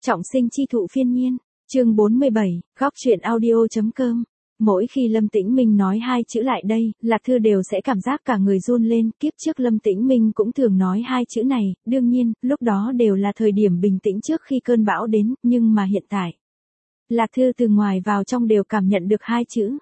Trọng sinh chi thụ phiên nhiên, chương 47, góc truyện audio.com. Mỗi khi Lâm Tĩnh Minh nói hai chữ lại đây, Lạc Thư đều sẽ cảm giác cả người run lên. Kiếp trước Lâm Tĩnh Minh cũng thường nói hai chữ này, đương nhiên, lúc đó đều là thời điểm bình tĩnh trước khi cơn bão đến, nhưng mà hiện tại, Lạc Thư từ ngoài vào trong đều cảm nhận được hai chữ.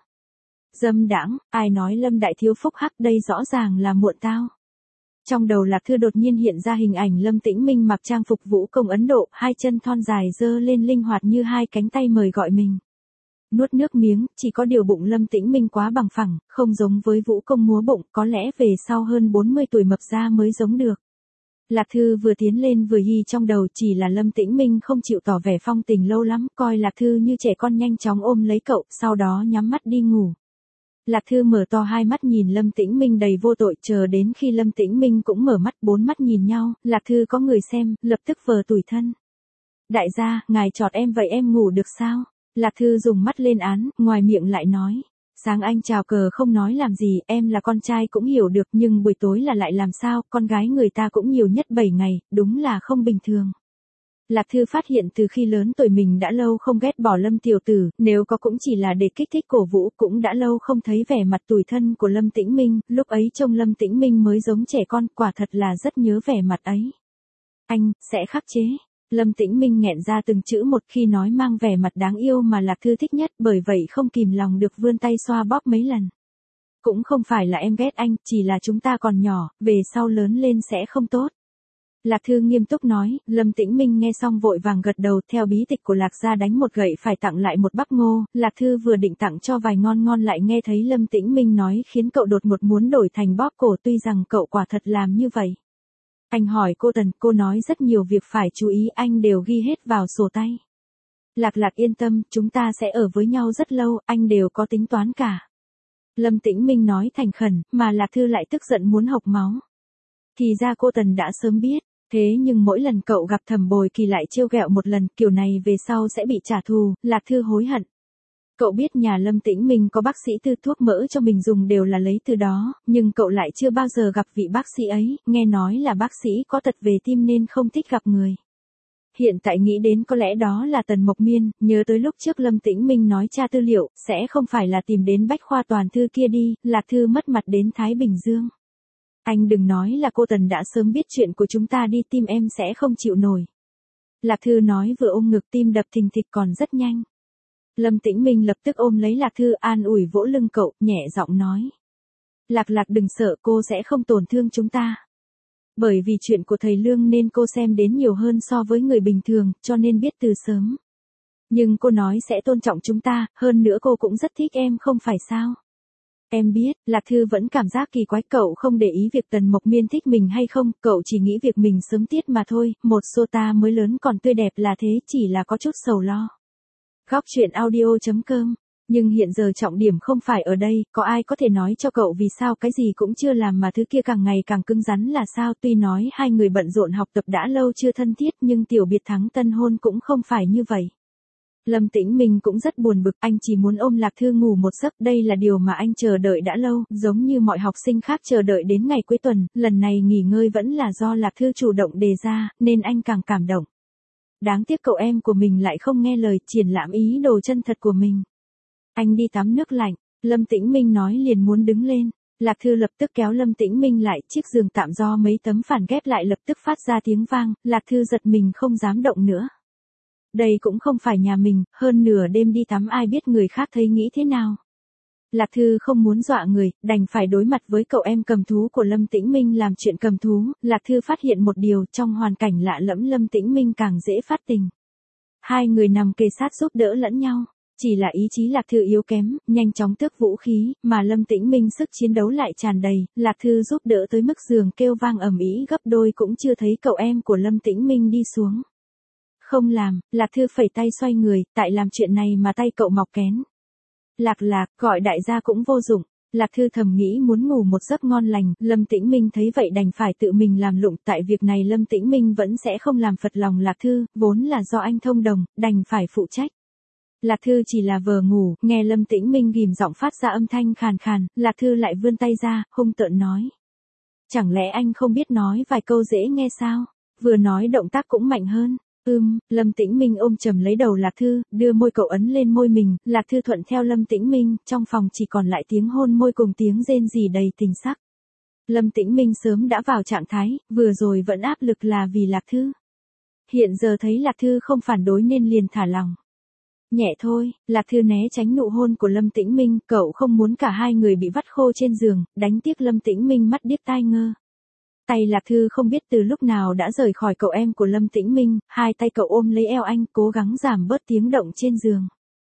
Dâm đãng, ai nói Lâm đại thiếu phúc hắc, đây rõ ràng là muộn tao. Trong đầu Lạc Thư đột nhiên hiện ra hình ảnh Lâm Tĩnh Minh mặc trang phục vũ công Ấn Độ, hai chân thon dài giơ lên linh hoạt như hai cánh tay mời gọi mình. Nuốt nước miếng, chỉ có điều bụng Lâm Tĩnh Minh quá bằng phẳng, không giống với vũ công múa bụng, có lẽ về sau hơn 40 tuổi mập ra mới giống được. Lạc Thư vừa tiến lên vừa hi trong đầu, chỉ là Lâm Tĩnh Minh không chịu tỏ vẻ phong tình lâu lắm, coi Lạc Thư như trẻ con nhanh chóng ôm lấy cậu, sau đó nhắm mắt đi ngủ. Lạc Thư mở to hai mắt nhìn Lâm Tĩnh Minh đầy vô tội, chờ đến khi Lâm Tĩnh Minh cũng mở mắt, bốn mắt nhìn nhau, Lạc Thư có người xem, lập tức vờ tủi thân. Đại gia, ngài chọt em vậy em ngủ được sao? Lạc Thư dùng mắt lên án, ngoài miệng lại nói. Sáng anh chào cờ không nói làm gì, em là con trai cũng hiểu được, nhưng buổi tối là lại làm sao, con gái người ta cũng nhiều nhất 7 ngày, đúng là không bình thường. Lạc Thư phát hiện từ khi lớn tuổi mình đã lâu không ghét bỏ Lâm tiểu tử, nếu có cũng chỉ là để kích thích cổ vũ, cũng đã lâu không thấy vẻ mặt tủi thân của Lâm Tĩnh Minh, lúc ấy trông Lâm Tĩnh Minh mới giống trẻ con, quả thật là rất nhớ vẻ mặt ấy. Anh, sẽ khắc chế. Lâm Tĩnh Minh nghẹn ra từng chữ một, khi nói mang vẻ mặt đáng yêu mà Lạc Thư thích nhất, bởi vậy không kìm lòng được vươn tay xoa bóp mấy lần. Cũng không phải là em ghét anh, chỉ là chúng ta còn nhỏ, về sau lớn lên sẽ không tốt. Lạc Thư nghiêm túc nói. Lâm Tĩnh Minh nghe xong vội vàng gật đầu, theo bí tịch của Lạc gia đánh một gậy phải tặng lại một bắp ngô. Lạc Thư vừa định tặng cho vài ngon ngon lại nghe thấy Lâm Tĩnh Minh nói khiến cậu đột ngột muốn đổi thành bóp cổ, tuy rằng cậu quả thật làm như vậy. Anh hỏi cô Tần, cô nói rất nhiều việc phải chú ý, anh đều ghi hết vào sổ tay. Lạc yên tâm, chúng ta sẽ ở với nhau rất lâu, anh đều có tính toán cả. Lâm Tĩnh Minh nói thành khẩn, mà Lạc Thư lại tức giận muốn hộc máu. Thì ra cô Tần đã sớm biết. Thế nhưng mỗi lần cậu gặp Thẩm Bồi Kỳ lại trêu ghẹo một lần, kiểu này về sau sẽ bị trả thù. Lạc Thư hối hận. Cậu biết nhà Lâm Tĩnh Minh có bác sĩ tư, thuốc mỡ cho mình dùng đều là lấy từ đó, nhưng cậu lại chưa bao giờ gặp vị bác sĩ ấy, nghe nói là bác sĩ có tật về tim nên không thích gặp người. Hiện tại nghĩ đến có lẽ đó là Tần Mộc Miên, nhớ tới lúc trước Lâm Tĩnh Minh nói tra tư liệu, sẽ không phải là tìm đến Bách Khoa Toàn Thư kia đi. Lạc Thư mất mặt đến Thái Bình Dương. Anh đừng nói là cô Tần đã sớm biết chuyện của chúng ta đi, tim em sẽ không chịu nổi. Lạc Thư nói vừa ôm ngực, tim đập thình thịch còn rất nhanh. Lâm Tĩnh Minh lập tức ôm lấy Lạc Thư, an ủi vỗ lưng cậu, nhẹ giọng nói. Lạc đừng sợ, cô sẽ không tổn thương chúng ta. Bởi vì chuyện của thầy Lương nên cô xem đến nhiều hơn so với người bình thường, cho nên biết từ sớm. Nhưng cô nói sẽ tôn trọng chúng ta, hơn nữa cô cũng rất thích em không phải sao? Em biết. Lạc Thư vẫn cảm giác kỳ quái, cậu không để ý việc Tần Mộc Miên thích mình hay không, cậu chỉ nghĩ việc mình sớm tiết mà thôi, một Sota mới lớn còn tươi đẹp là thế, chỉ là có chút sầu lo. Góc truyện audio.com. Nhưng hiện giờ trọng điểm không phải ở đây, có ai có thể nói cho cậu vì sao cái gì cũng chưa làm mà thứ kia càng ngày càng cứng rắn là sao? Tuy nói hai người bận rộn học tập đã lâu chưa thân thiết, nhưng tiểu biệt thắng tân hôn cũng không phải như vậy. Lâm Tĩnh Minh cũng rất buồn bực, anh chỉ muốn ôm Lạc Thư ngủ một giấc, đây là điều mà anh chờ đợi đã lâu, giống như mọi học sinh khác chờ đợi đến ngày cuối tuần, lần này nghỉ ngơi vẫn là do Lạc Thư chủ động đề ra, nên anh càng cảm động. Đáng tiếc cậu em của mình lại không nghe lời, triển lãm ý đồ chân thật của mình. Anh đi tắm nước lạnh. Lâm Tĩnh Minh nói liền muốn đứng lên. Lạc Thư lập tức kéo Lâm Tĩnh Minh lại, chiếc giường tạm do mấy tấm phản ghép lại lập tức phát ra tiếng vang, Lạc Thư giật mình không dám động nữa. Đây cũng không phải nhà mình, hơn nửa đêm đi tắm ai biết người khác thấy nghĩ thế nào. Lạc Thư không muốn dọa người, đành phải đối mặt với cậu em cầm thú của Lâm Tĩnh Minh làm chuyện cầm thú. Lạc Thư phát hiện một điều, trong hoàn cảnh lạ lẫm Lâm Tĩnh Minh càng dễ phát tình. Hai người nằm kề sát giúp đỡ lẫn nhau. Chỉ là ý chí Lạc Thư yếu kém, nhanh chóng tước vũ khí, mà Lâm Tĩnh Minh sức chiến đấu lại tràn đầy, Lạc Thư giúp đỡ tới mức giường kêu vang ầm ĩ gấp đôi cũng chưa thấy cậu em của Lâm Tĩnh Minh đi xuống. Không làm. Lạc Thư phẩy tay xoay người, tại làm chuyện này mà tay cậu mọc kén. Lạc, gọi đại gia cũng vô dụng. Lạc Thư thầm nghĩ muốn ngủ một giấc ngon lành, Lâm Tĩnh Minh thấy vậy đành phải tự mình làm lụng, tại việc này Lâm Tĩnh Minh vẫn sẽ không làm phật lòng Lạc Thư, vốn là do anh thông đồng, đành phải phụ trách. Lạc Thư chỉ là vờ ngủ, nghe Lâm Tĩnh Minh ghim giọng phát ra âm thanh khàn khàn, Lạc Thư lại vươn tay ra, hung tợn nói. Chẳng lẽ anh không biết nói vài câu dễ nghe sao? Vừa nói động tác cũng mạnh hơn. Lâm Tĩnh Minh ôm chầm lấy đầu Lạc Thư, đưa môi cậu ấn lên môi mình, Lạc Thư thuận theo Lâm Tĩnh Minh, trong phòng chỉ còn lại tiếng hôn môi cùng tiếng rên rỉ đầy tình sắc. Lâm Tĩnh Minh sớm đã vào trạng thái, vừa rồi vẫn áp lực là vì Lạc Thư. Hiện giờ thấy Lạc Thư không phản đối nên liền thả lòng. Nhẹ thôi, Lạc Thư né tránh nụ hôn của Lâm Tĩnh Minh, cậu không muốn cả hai người bị vắt khô trên giường, đánh tiếc Lâm Tĩnh Minh mắt điếc tai ngơ. Tay Lạc Thư không biết từ lúc nào đã rời khỏi cậu em của Lâm Tĩnh Minh, hai tay cậu ôm lấy eo anh, cố gắng giảm bớt tiếng động trên giường.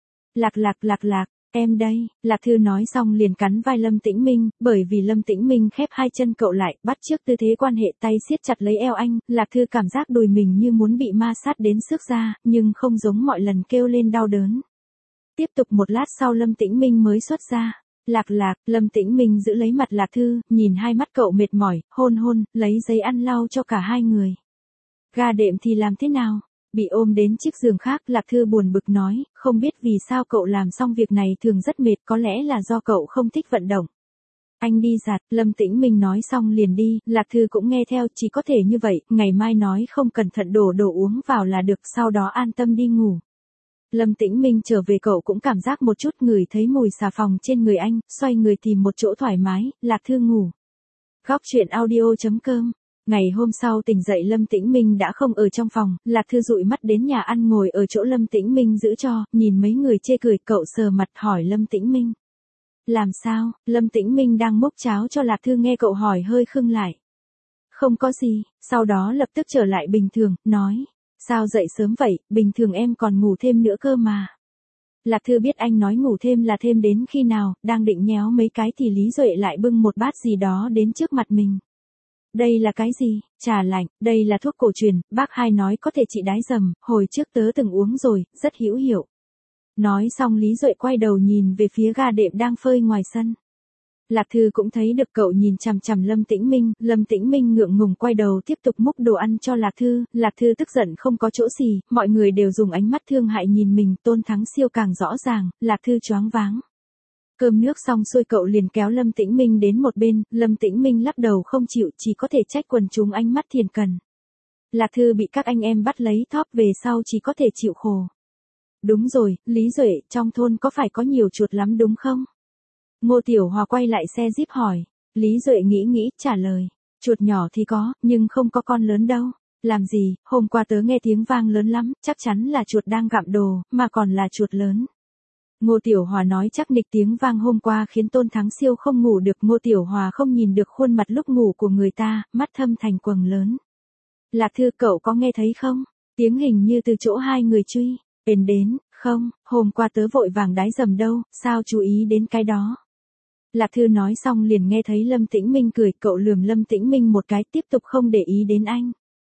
Lạc, em đây, Lạc Thư nói xong liền cắn vai Lâm Tĩnh Minh, bởi vì Lâm Tĩnh Minh khép hai chân cậu lại, bắt chước tư thế quan hệ, tay siết chặt lấy eo anh, Lạc Thư cảm giác đùi mình như muốn bị ma sát đến xước ra, nhưng không giống mọi lần kêu lên đau đớn. Tiếp tục một lát sau Lâm Tĩnh Minh mới xuất ra. Lạc, Lâm Tĩnh Minh giữ lấy mặt Lạc Thư, nhìn hai mắt cậu mệt mỏi, hôn, lấy giấy ăn lau cho cả hai người. Ga đệm thì làm thế nào? Bị ôm đến chiếc giường khác, Lạc Thư buồn bực nói, không biết vì sao cậu làm xong việc này thường rất mệt, có lẽ là do cậu không thích vận động. Anh đi giặt, Lâm Tĩnh Minh nói xong liền đi, Lạc Thư cũng nghe theo, chỉ có thể như vậy, ngày mai nói không cẩn thận đổ đồ uống vào là được, sau đó an tâm đi ngủ. Lâm Tĩnh Minh trở về cậu cũng cảm giác một chút, ngửi thấy mùi xà phòng trên người anh, xoay người tìm một chỗ thoải mái, Lạc Thư ngủ. Góc truyện audio.com. Ngày hôm sau tỉnh dậy Lâm Tĩnh Minh đã không ở trong phòng, Lạc Thư dụi mắt đến nhà ăn ngồi ở chỗ Lâm Tĩnh Minh giữ cho, nhìn mấy người chê cười, cậu sờ mặt hỏi Lâm Tĩnh Minh. Làm sao? Lâm Tĩnh Minh đang múc cháo cho Lạc Thư nghe cậu hỏi hơi khựng lại. Không có gì, sau đó lập tức trở lại bình thường, nói. Sao dậy sớm vậy, bình thường em còn ngủ thêm nữa cơ mà. Lạc Thư biết anh nói ngủ thêm là thêm đến khi nào, đang định nhéo mấy cái thì Lý Duệ lại bưng một bát gì đó đến trước mặt mình. Đây là cái gì? Trà lạnh, đây là thuốc cổ truyền, bác hai nói có thể trị đái dầm, hồi trước tớ từng uống rồi, rất hữu hiệu. Nói xong Lý Duệ quay đầu nhìn về phía ga đệm đang phơi ngoài sân. Lạc Thư cũng thấy được cậu nhìn chằm chằm Lâm Tĩnh Minh ngượng ngùng quay đầu tiếp tục múc đồ ăn cho Lạc Thư tức giận không có chỗ gì, mọi người đều dùng ánh mắt thương hại nhìn mình, Tôn Thắng Siêu càng rõ ràng, Lạc Thư choáng váng. Cơm nước xong xuôi cậu liền kéo Lâm Tĩnh Minh đến một bên, Lâm Tĩnh Minh lắc đầu không chịu, chỉ có thể trách quần chúng ánh mắt thiền cần. Lạc Thư bị các anh em bắt lấy thóp về sau chỉ có thể chịu khổ. Đúng rồi, Lý Duệ, trong thôn có phải có nhiều chuột lắm đúng không? Ngô Tiểu Hòa quay lại xe Jeep hỏi. Lý Duệ nghĩ trả lời. Chuột nhỏ thì có, nhưng không có con lớn đâu. Làm gì, hôm qua tớ nghe tiếng vang lớn lắm, chắc chắn là chuột đang gặm đồ, mà còn là chuột lớn. Ngô Tiểu Hòa nói chắc nịch tiếng vang hôm qua khiến Tôn Thắng Siêu không ngủ được. Ngô Tiểu Hòa không nhìn được khuôn mặt lúc ngủ của người ta, mắt thâm thành quầng lớn. Lạc Thư, cậu có nghe thấy không? Tiếng hình như từ chỗ hai người truy đến, không, hôm qua tớ vội vàng đái dầm đâu, sao chú ý đến cái đó? Lạc Thư nói xong liền nghe thấy Lâm Tĩnh Minh cười, cậu lườm Lâm Tĩnh Minh một cái tiếp tục không để ý đến anh.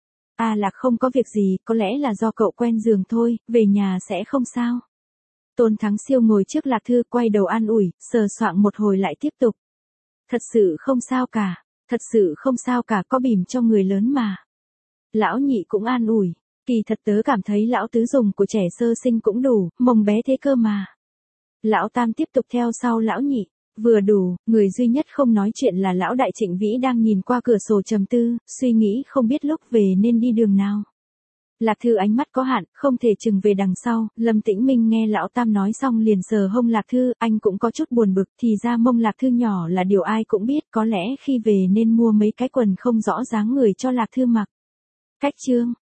Lạc không có việc gì, có lẽ là do cậu quen giường thôi, về nhà sẽ không sao. Tôn Thắng Siêu ngồi trước Lạc Thư quay đầu an ủi, sờ soạng một hồi lại tiếp tục. Thật sự không sao cả, có bỉm cho người lớn mà. Lão nhị cũng an ủi, kỳ thật tớ cảm thấy lão tứ dùng của trẻ sơ sinh cũng đủ, mồng bé thế cơ mà. Lão tam tiếp tục theo sau lão nhị. Vừa đủ, người duy nhất không nói chuyện là lão đại Trịnh Vĩ đang nhìn qua cửa sổ trầm tư, suy nghĩ không biết lúc về nên đi đường nào. Lạc Thư ánh mắt có hạn, không thể chừng về đằng sau, Lâm Tĩnh Minh nghe lão tam nói xong liền sờ hông Lạc Thư, anh cũng có chút buồn bực, thì ra mông Lạc Thư nhỏ là điều ai cũng biết, có lẽ khi về nên mua mấy cái quần không rõ dáng người cho Lạc Thư mặc. Cách chương